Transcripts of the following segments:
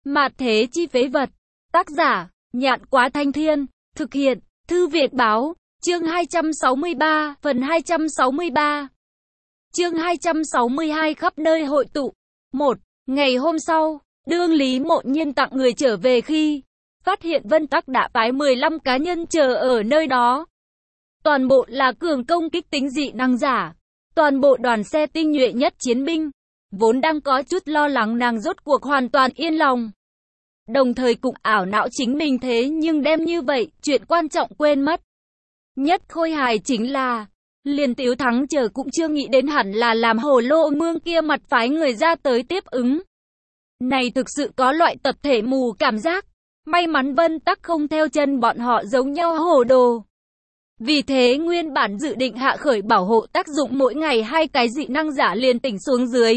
Mạt thế chi phế vật. Tác giả, Nhạn Quá Thanh Thiên. Thực hiện, Thư Việt Báo. Chương 263, phần 263. Chương 262 khắp nơi hội tụ. 1. Ngày hôm sau, đương Lý Mộ Nhiên tặng người trở về khi phát hiện Vân Tắc đã phái 15 cá nhân chờ ở nơi đó. Toàn bộ là cường công kích tính dị năng giả. Toàn bộ đoàn xe tinh nhuệ nhất chiến binh. Vốn đang có chút lo lắng nàng rốt cuộc hoàn toàn yên lòng. Đồng thời cũng ảo não chính mình thế nhưng đem như vậy, chuyện quan trọng quên mất. Nhất khôi hài chính là, liền Tiếu Thắng chờ cũng chưa nghĩ đến hẳn là làm Hồ Lô Mương kia mặt phái người ra tới tiếp ứng. Này thực sự có loại tập thể mù cảm giác. May mắn Vân Tắc không theo chân bọn họ giống nhau hồ đồ. Vì thế nguyên bản dự định hạ khởi bảo hộ tác dụng mỗi ngày 2 cái dị năng giả liền tỉnh xuống dưới.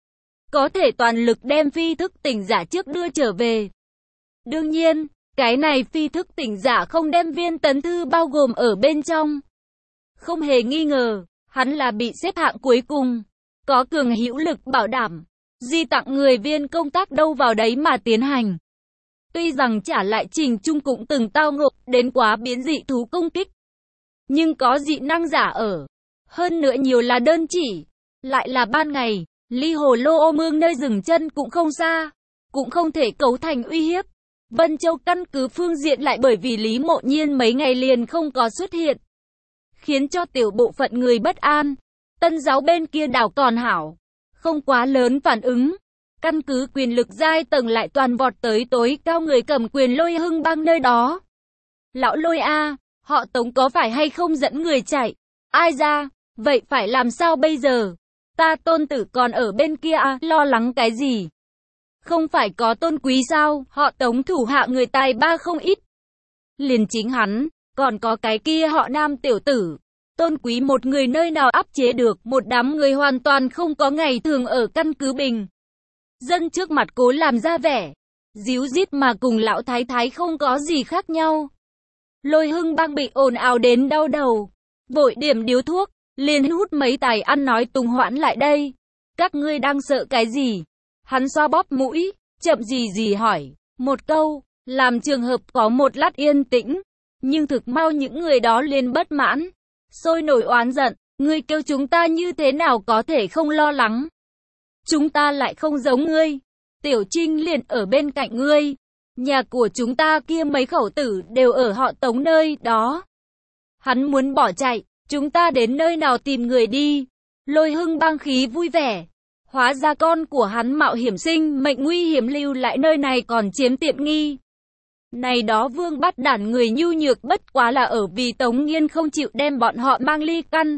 Có thể toàn lực đem phi thức tỉnh giả trước đưa trở về. Đương nhiên, cái này phi thức tỉnh giả không đem Viên Tấn Thư bao gồm ở bên trong. Không hề nghi ngờ, hắn là bị xếp hạng cuối cùng. Có cường hữu lực bảo đảm. Di tặng người viên công tác đâu vào đấy mà tiến hành. Tuy rằng trả lại Trình Trung cũng từng tao ngộ đến quá biến dị thú công kích. Nhưng có dị năng giả ở. Hơn nữa nhiều là đơn chỉ. Lại là ban ngày, ly Hồ Lô Mương nơi dừng chân cũng không xa. Cũng không thể cấu thành uy hiếp. Vân Châu căn cứ phương diện lại bởi vì Lý Mộ Nhiên mấy ngày liền không có xuất hiện. Khiến cho tiểu bộ phận người bất an. Tân giáo bên kia đảo còn hảo. Không quá lớn phản ứng. Căn cứ quyền lực giai tầng lại toàn vọt tới tối cao người cầm quyền Lôi Hưng Bang nơi đó. Lão Lôi A, họ Tống có phải hay không dẫn người chạy? Ai ra? Vậy phải làm sao bây giờ? Ta tôn tử còn ở bên kia à? Lo lắng cái gì? Không phải có Tôn Quý sao? Họ Tống thủ hạ người tài ba không ít. Liền chính hắn, còn có cái kia họ Nam tiểu tử. Tôn Quý một người nơi nào áp chế được, một đám người hoàn toàn không có ngày thường ở căn cứ bình. Dân trước mặt cố làm ra vẻ, díu dít mà cùng lão thái thái không có gì khác nhau. Lôi Hưng Bang bị ồn ào đến đau đầu, vội điểm điếu thuốc, liền hút mấy tài ăn nói tùng hoãn lại đây. Các ngươi đang sợ cái gì? Hắn xoa bóp mũi, chậm gì hỏi, một câu, làm trường hợp có một lát yên tĩnh. Nhưng thực mau những người đó liền bất mãn, sôi nổi oán giận, ngươi kêu chúng ta như thế nào có thể không lo lắng? Chúng ta lại không giống ngươi. Tiểu Trinh liền ở bên cạnh ngươi. Nhà của chúng ta kia mấy khẩu tử đều ở họ Tống nơi đó. Hắn muốn bỏ chạy, chúng ta đến nơi nào tìm người đi? Lôi Hưng Bang khí vui vẻ. Hóa ra con của hắn mạo hiểm sinh mệnh nguy hiểm lưu lại nơi này còn chiếm tiện nghi. Này đó vương bắt đản người nhu nhược bất quá là ở vì Tống Nghiên không chịu đem bọn họ mang ly căn.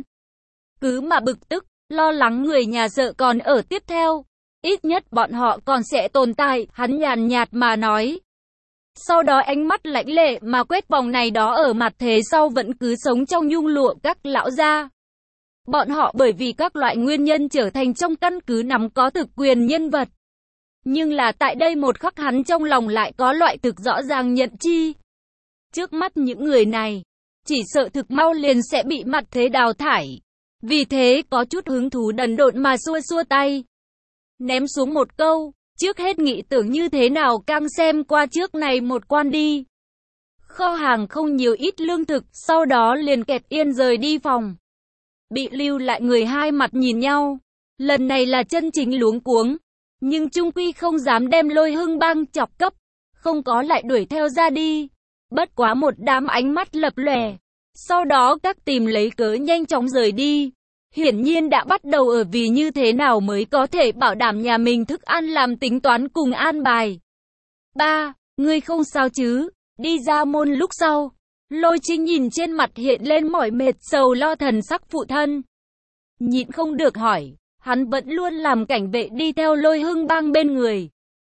Cứ mà bực tức, lo lắng người nhà sợ còn ở tiếp theo. Ít nhất bọn họ còn sẽ tồn tại, hắn nhàn nhạt mà nói. Sau đó ánh mắt lãnh lệ mà quét vòng này đó ở mặt thế sau vẫn cứ sống trong nhung lụa các lão gia. Bọn họ bởi vì các loại nguyên nhân trở thành trong căn cứ nắm có thực quyền nhân vật. Nhưng là tại đây một khắc hắn trong lòng lại có loại thực rõ ràng nhận chi. Trước mắt những người này, chỉ sợ thực mau liền sẽ bị mặt thế đào thải. Vì thế có chút hứng thú đần độn mà xua xua tay. Ném xuống một câu, trước hết nghĩ tưởng như thế nào càng xem qua trước này một quan đi. Kho hàng không nhiều ít lương thực, sau đó liền kẹt yên rời đi phòng. Bị lưu lại người hai mặt nhìn nhau. Lần này là chân chính luống cuống. Nhưng chung quy không dám đem Lôi Hưng Bang chọc cấp. Không có lại đuổi theo ra đi. Bất quá một đám ánh mắt lập lòe. Sau đó các tìm lấy cớ nhanh chóng rời đi. Hiển nhiên đã bắt đầu ở vì như thế nào mới có thể bảo đảm nhà mình thức ăn làm tính toán cùng an bài. Ba, ngươi không sao chứ? Đi ra môn lúc sau. Lôi Trinh nhìn trên mặt hiện lên mỏi mệt sầu lo thần sắc phụ thân. Nhịn không được hỏi, hắn vẫn luôn làm cảnh vệ đi theo Lôi Hưng Bang bên người.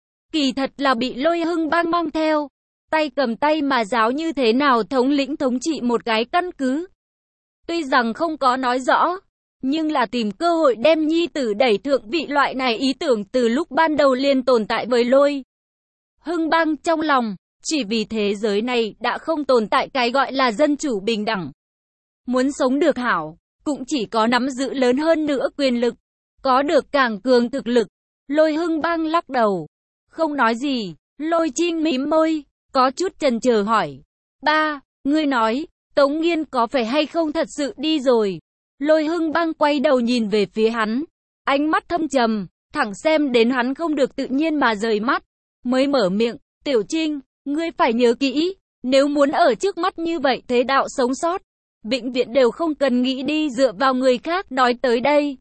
Kỳ thật là bị Lôi Hưng Bang mang theo. Tay cầm tay mà giáo như thế nào thống lĩnh thống trị một cái căn cứ. Tuy rằng không có nói rõ, nhưng là tìm cơ hội đem nhi tử đẩy thượng vị loại này ý tưởng từ lúc ban đầu liền tồn tại với Lôi Hưng Bang trong lòng. Chỉ vì thế giới này đã không tồn tại cái gọi là dân chủ bình đẳng. Muốn sống được hảo, cũng chỉ có nắm giữ lớn hơn nữa quyền lực, có được càng cường thực lực. Lôi Hưng Bang lắc đầu, không nói gì. Lôi Trinh mím môi, có chút chần chờ hỏi. Ba, ngươi nói, Tống Nghiên có phải hay không thật sự đi rồi? Lôi Hưng Băng quay đầu nhìn về phía hắn, ánh mắt thâm trầm, thẳng xem đến hắn không được tự nhiên mà rời mắt, mới mở miệng, Tiểu Trinh, ngươi phải nhớ kỹ, nếu muốn ở trước mắt như vậy thế đạo sống sót, vĩnh viễn đều không cần nghĩ đi dựa vào người khác nói tới đây.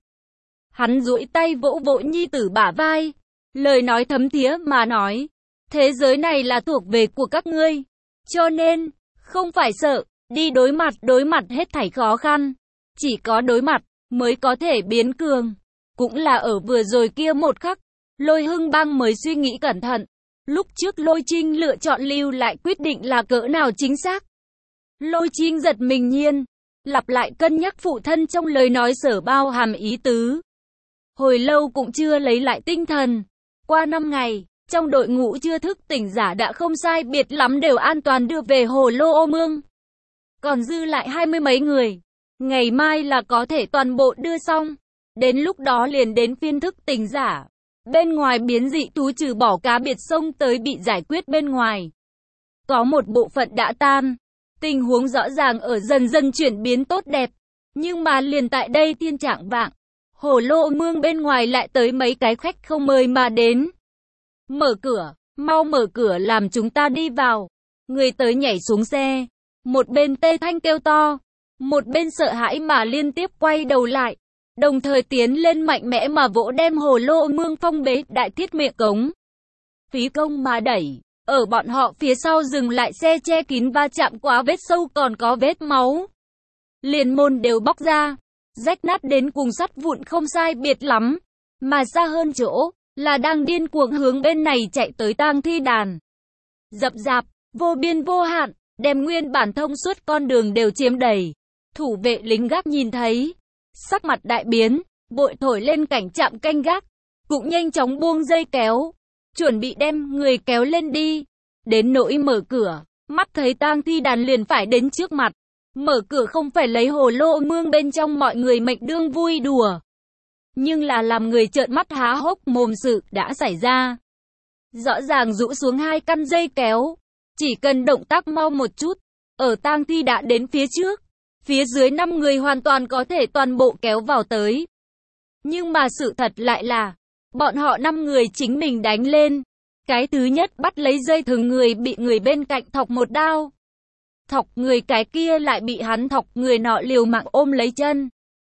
Hắn duỗi tay vỗ vỗ nhi tử bả vai, lời nói thấm thía mà nói, thế giới này là thuộc về của các ngươi, cho nên, không phải sợ, đi đối mặt hết thảy khó khăn, chỉ có đối mặt, mới có thể biến cường. Cũng là ở vừa rồi kia một khắc, Lôi Hưng Băng mới suy nghĩ cẩn thận, lúc trước Lôi Trinh lựa chọn lưu lại quyết định là cỡ nào chính xác. Lôi Trinh giật mình nhiên, lặp lại cân nhắc phụ thân trong lời nói sở bao hàm ý tứ. Hồi lâu cũng chưa lấy lại tinh thần, qua 5 ngày, trong đội ngũ chưa thức tỉnh giả đã không sai biệt lắm đều an toàn đưa về Hồ Lô Ô Mương. Còn dư lại 20 mấy người, ngày mai là có thể toàn bộ đưa xong. Đến lúc đó liền đến phiên thức tỉnh giả. Bên ngoài biến dị thú trừ bỏ cá biệt sông tới bị giải quyết bên ngoài. Có một bộ phận đã tan. Tình huống rõ ràng ở dần dần chuyển biến tốt đẹp. Nhưng mà liền tại đây thiên trạng vạng. Hồ Lô Mương bên ngoài lại tới mấy cái khách không mời mà đến. Mở cửa, mau mở cửa làm chúng ta đi vào. Người tới nhảy xuống xe. Một bên Tê Thanh kêu to. Một bên sợ hãi mà liên tiếp quay đầu lại. Đồng thời tiến lên mạnh mẽ mà vỗ đem Hồ Lô Mương phong bế đại thiết miệng cống. Phí công mà đẩy, ở bọn họ phía sau dừng lại xe che kín va chạm quá vết sâu còn có vết máu. Liền môn đều bóc ra, rách nát đến cùng sắt vụn không sai biệt lắm. Mà xa hơn chỗ, là đang điên cuồng hướng bên này chạy tới tang thi đàn. Dập dạp, vô biên vô hạn, đem nguyên bản thông suốt con đường đều chiếm đầy. Thủ vệ lính gác nhìn thấy, sắc mặt đại biến, vội thổi lên cảnh trạm canh gác, cũng nhanh chóng buông dây kéo, chuẩn bị đem người kéo lên đi. Đến nỗi mở cửa, mắt thấy tang thi đàn liền phải đến trước mặt. Mở cửa không phải lấy Hồ Lô Mương bên trong mọi người mệnh đương vui đùa, nhưng là làm người trợn mắt há hốc mồm sự đã xảy ra. Rõ ràng rũ xuống 2 căn dây kéo, chỉ cần động tác mau một chút, ở tang thi đã đến phía trước. Phía dưới 5 người hoàn toàn có thể toàn bộ kéo vào tới. Nhưng mà sự thật lại là, bọn họ 5 người chính mình đánh lên. Cái thứ nhất bắt lấy dây thừng người bị người bên cạnh thọc một đao. Thọc người cái kia lại bị hắn thọc người nọ liều mạng ôm lấy chân.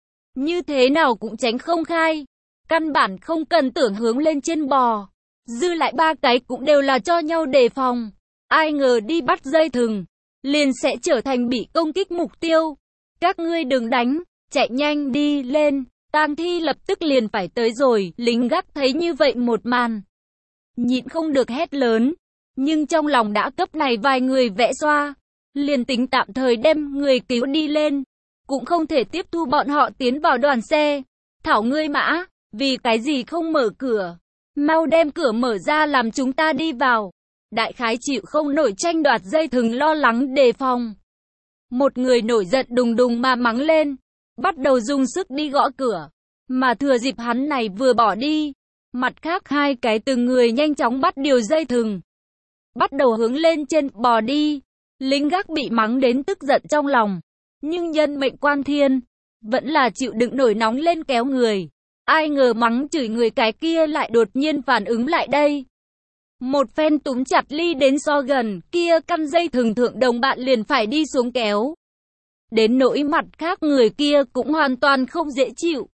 Như thế nào cũng tránh không khai. Căn bản không cần tưởng hướng lên trên bò. Dư lại 3 cái cũng đều là cho nhau đề phòng. Ai ngờ đi bắt dây thừng, liền sẽ trở thành bị công kích mục tiêu. Các ngươi đừng đánh, chạy nhanh đi lên, tang thi lập tức liền phải tới rồi. Lính gác thấy như vậy một màn, nhịn không được hét lớn, nhưng trong lòng đã cấp này vài người vẽ xoa, liền tính tạm thời đem người cứu đi lên, cũng không thể tiếp thu bọn họ tiến vào đoàn xe. Thảo ngươi mã, vì cái gì không mở cửa, mau đem cửa mở ra làm chúng ta đi vào. Đại khái chịu không nổi tranh đoạt dây thừng lo lắng đề phòng. Một người nổi giận đùng đùng mà mắng lên, bắt đầu dùng sức đi gõ cửa, mà thừa dịp hắn này vừa bỏ đi, mặt khác 2 cái từng người nhanh chóng bắt điều dây thừng, bắt đầu hướng lên trên bò đi. Lính gác bị mắng đến tức giận trong lòng, nhưng nhân mệnh quan thiên, vẫn là chịu đựng nổi nóng lên kéo người. Ai ngờ mắng chửi người cái kia lại đột nhiên phản ứng lại đây. Một phen túm chặt ly đến so gần, kia căn dây thừng thượng đồng bạn liền phải đi xuống kéo. Đến nỗi mặt khác người kia cũng hoàn toàn không dễ chịu.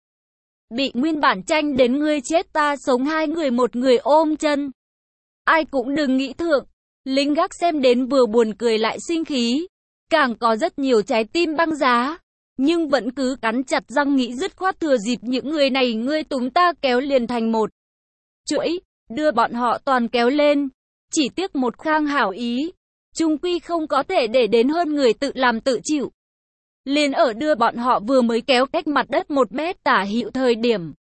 Bị nguyên bản tranh đến ngươi chết ta sống 2 người một người ôm chân. Ai cũng đừng nghĩ thượng. Lính gác xem đến vừa buồn cười lại sinh khí. Càng có rất nhiều trái tim băng giá. Nhưng vẫn cứ cắn chặt răng nghĩ dứt khoát thừa dịp những người này ngươi túm ta kéo liền thành một chuỗi. Đưa bọn họ toàn kéo lên. Chỉ tiếc một khang hảo ý, chung quy không có thể để đến hơn người tự làm tự chịu. Liền ở đưa bọn họ vừa mới kéo cách mặt đất 1 mét tả hữu thời điểm,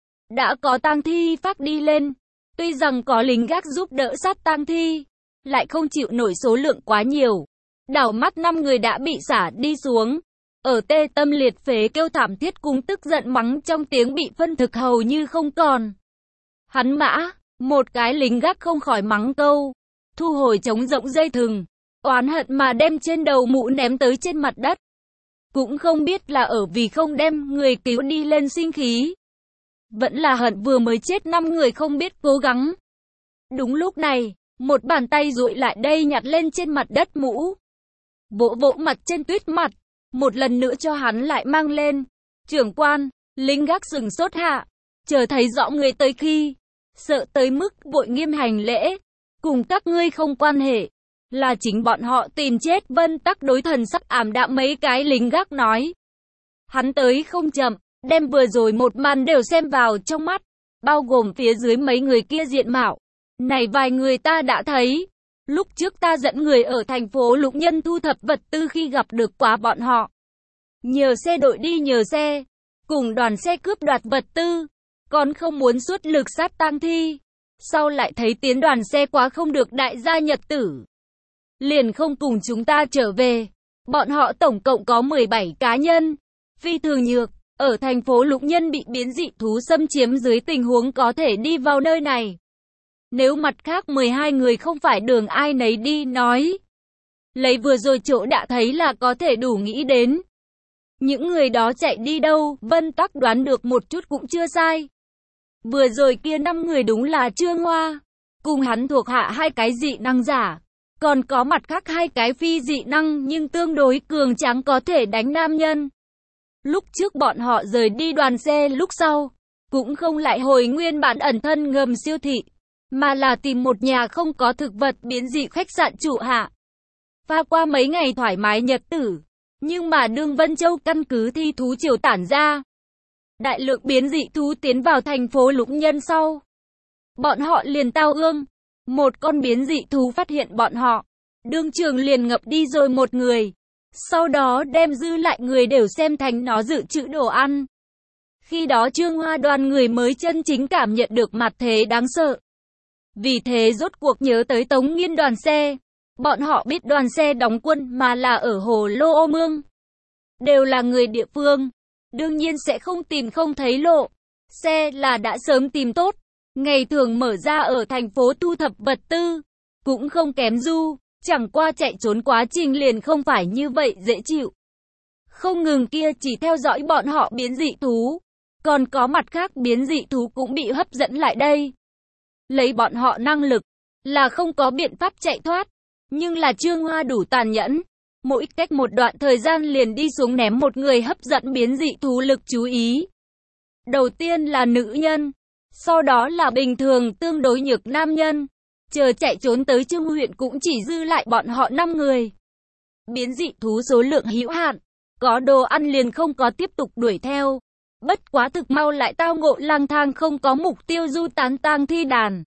đã có tang thi phát đi lên. Tuy rằng có lính gác giúp đỡ sát tang thi, lại không chịu nổi số lượng quá nhiều. Đảo mắt 5 người đã bị xả đi xuống. Ở tê tâm liệt phế kêu thảm thiết cùng tức giận mắng trong tiếng bị phân thực hầu như không còn. Hắn mã, một cái lính gác không khỏi mắng câu, thu hồi trống rỗng dây thừng, oán hận mà đem trên đầu mũ ném tới trên mặt đất. Cũng không biết là ở vì không đem người cứu đi lên sinh khí, vẫn là hận vừa mới chết 5 người không biết cố gắng. Đúng lúc này, một bàn tay duỗi lại đây nhặt lên trên mặt đất mũ, vỗ vỗ mặt trên tuyết mặt, một lần nữa cho hắn lại mang lên. Trưởng quan, lính gác sừng sốt hạ, chờ thấy rõ người tới khi, sợ tới mức vội nghiêm hành lễ, cùng các ngươi không quan hệ, là chính bọn họ tìm chết. Vân Tắc đối thần sắc ảm đạm mấy cái lính gác nói. Hắn tới không chậm, đem vừa rồi một màn đều xem vào trong mắt, bao gồm phía dưới mấy người kia diện mạo. Này vài người ta đã thấy, lúc trước ta dẫn người ở thành phố Lục Nhân thu thập vật tư khi gặp được quá bọn họ. Nhờ xe đội đi nhờ xe, cùng đoàn xe cướp đoạt vật tư, còn không muốn xuất lực sát tang thi. Sau lại thấy tiến đoàn xe quá không được đại gia Nhật Tử, liền không cùng chúng ta trở về. Bọn họ tổng cộng có 17 cá nhân, phi thường nhược, ở thành phố Lục Nhân bị biến dị thú xâm chiếm dưới tình huống có thể đi vào nơi này. Nếu mặt khác 12 người không phải đường ai nấy đi nói, lấy vừa rồi chỗ đã thấy là có thể đủ nghĩ đến. Những người đó chạy đi đâu, Vân Tắc đoán được một chút cũng chưa sai. Vừa rồi kia 5 người đúng là Trương Hoa, cùng hắn thuộc hạ 2 cái dị năng giả, còn có mặt khác 2 cái phi dị năng nhưng tương đối cường tráng có thể đánh nam nhân. Lúc trước bọn họ rời đi đoàn xe lúc sau, cũng không lại hồi nguyên bản ẩn thân ngầm siêu thị, mà là tìm một nhà không có thực vật biến dị khách sạn trụ hạ. Pha qua mấy ngày thoải mái nhật tử, nhưng mà đương Vân Châu căn cứ thi thú triều tản ra, đại lượng biến dị thú tiến vào thành phố Lục Nhân sau, bọn họ liền tao ương. Một con biến dị thú phát hiện bọn họ, đương trường liền ngập đi rồi một người, sau đó đem dư lại người đều xem thành nó dự trữ đồ ăn. Khi đó Trương Hoa đoàn người mới chân chính cảm nhận được mặt thế đáng sợ. Vì thế rốt cuộc nhớ tới Tống Nghiên đoàn xe. Bọn họ biết đoàn xe đóng quân mà là ở Hồ Lô Ô Mương, đều là người địa phương, đương nhiên sẽ không tìm không thấy lộ. Xe là đã sớm tìm tốt, ngày thường mở ra ở thành phố thu thập vật tư, cũng không kém Du, chẳng qua chạy trốn quá trình liền không phải như vậy dễ chịu. Không ngừng kia chỉ theo dõi bọn họ biến dị thú, còn có mặt khác biến dị thú cũng bị hấp dẫn lại đây. Lấy bọn họ năng lực, là không có biện pháp chạy thoát, nhưng là Trương Hoa đủ tàn nhẫn, mỗi cách một đoạn thời gian liền đi xuống ném một người hấp dẫn biến dị thú lực chú ý. Đầu tiên là nữ nhân, sau đó là bình thường tương đối nhược nam nhân, chờ chạy trốn tới Trương huyện cũng chỉ dư lại bọn họ 5 người. Biến dị thú số lượng hữu hạn, có đồ ăn liền không có tiếp tục đuổi theo. Bất quá thực mau lại tao ngộ lang thang không có mục tiêu du tán tang thi đàn.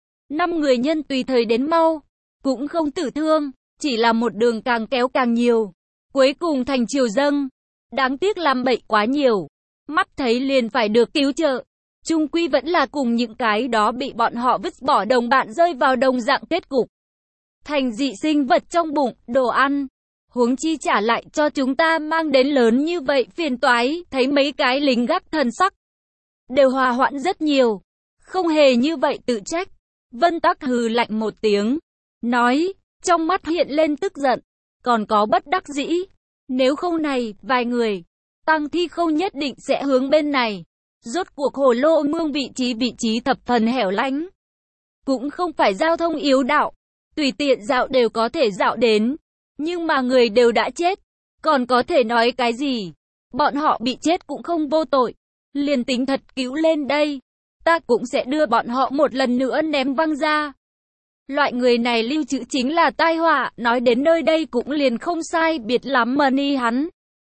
5 người nhân tùy thời đến mau, cũng không tử thương, chỉ là một đường càng kéo càng nhiều. Cuối cùng thành triều dâng, đáng tiếc làm bậy quá nhiều, mắt thấy liền phải được cứu trợ. Chung quy vẫn là cùng những cái đó bị bọn họ vứt bỏ đồng bạn rơi vào đồng dạng kết cục. Thành dị sinh vật trong bụng, đồ ăn. Huống chi trả lại cho chúng ta mang đến lớn như vậy phiền toái, thấy mấy cái lính gác thần sắc đều hòa hoãn rất nhiều, không hề như vậy tự trách. Vân Tắc hừ lạnh một tiếng, nói, trong mắt hiện lên tức giận, còn có bất đắc dĩ. Nếu không này, vài người, tang thi không nhất định sẽ hướng bên này. Rốt cuộc Hồ Lô Mương vị trí thập phần hẻo lánh, cũng không phải giao thông yếu đạo, tùy tiện dạo đều có thể dạo đến. Nhưng mà người đều đã chết, còn có thể nói cái gì? Bọn họ bị chết cũng không vô tội, liền tính thật cứu lên đây, ta cũng sẽ đưa bọn họ một lần nữa ném văng ra. Loại người này lưu trữ chính là tai họa, nói đến nơi đây cũng liền không sai biệt lắm mà ni hắn.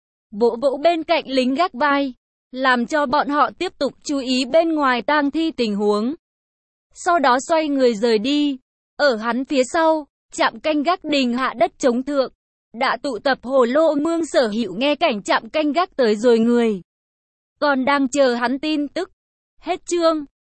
Vỗ vỗ bên cạnh lính gác vai, làm cho bọn họ tiếp tục chú ý bên ngoài tang thi tình huống. Sau đó xoay người rời đi, ở hắn phía sau, trạm canh gác đình hạ đất chống thượng, đã tụ tập Hồ Lô Mương sở hữu nghe cảnh trạm canh gác tới rồi người. Còn đang chờ hắn tin tức. Hết chương.